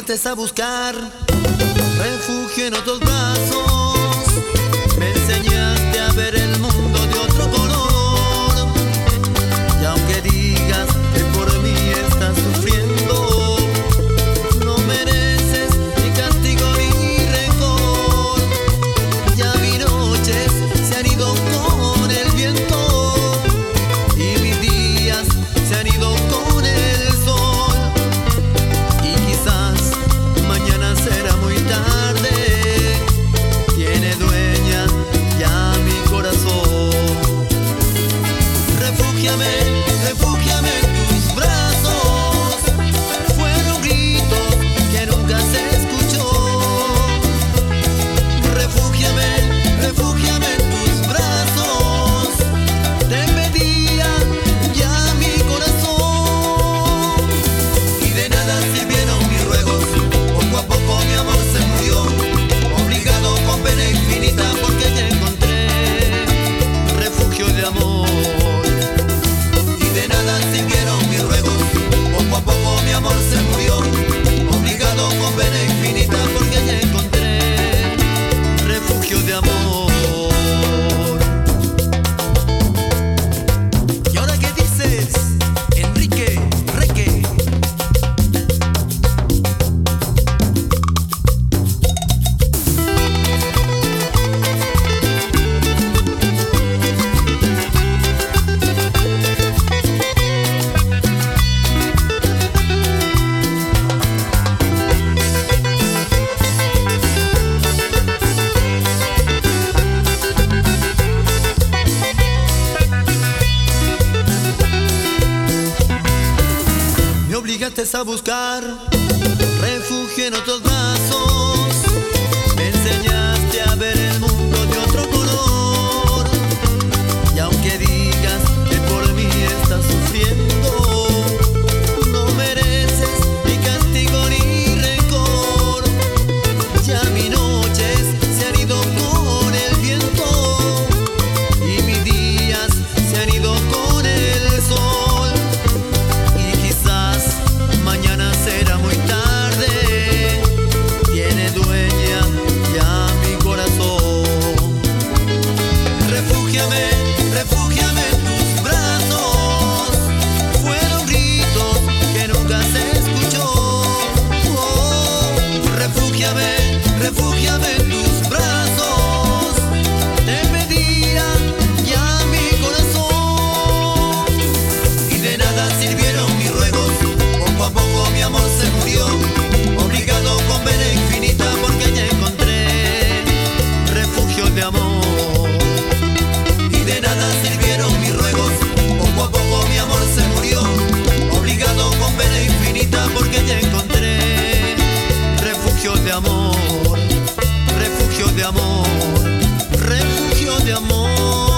obligaste a buscar refugio en otros brazos. Me enseñaste a ver el mundo de otro color. Y aunque digas que por mí estás sufriendo, no mereces ni castigo ni rencor. Ya mis noches se han ido con el viento y mis días se han ido con el sol. Y quizás mañana será muy tarde. Tiene dueña ya mi corazón. Refúgiame, refúgiame en tus brazos. Fueron gritos que nunca se escuchó. Refúgiame, refúgiame en tus brazos. Te pedía ya mi corazón. Y de nada sirvieron mis ruegos. Poco a poco mi amor se murió, obligado con pena infinita, porque ya encontré refugio de amor. Y de nada sirvieron mis ruegos. Poco a poco mi amor se murió, obligado con pena infinita, porque ya encontré refugio de amor. ¿Y ahora qué dices, Enrique Reque? Me obligaste a buscar refugio en otros brazos. Me enseñaste a ver el mundo de otro color. Y aunque digas que por mí estás sufriendo, no mereces ni castigo ni rencor. Ya mis noches se han ido con el viento y mis días se han ido con el sol. Y quizás mañana será muy tarde. Tiene dueña ya mi corazón. Refúgiame, refúgiame en tus brazos. Fueron gritos que nunca se escuchó. Oh, refúgiame, refúgiame en tus brazos. Te pedía ya mi corazón. Y de nada sirvieron mis ruegos. Poco a poco mi amor se murió, obligado con pena infinita, porque ya encontré refugio de amor. Y de nada sirvieron mis ruegos. Poco a poco mi amor se murió, obligado con pena infinita, porque ya encontré refugio de amor, refugio de amor, refugio de amor.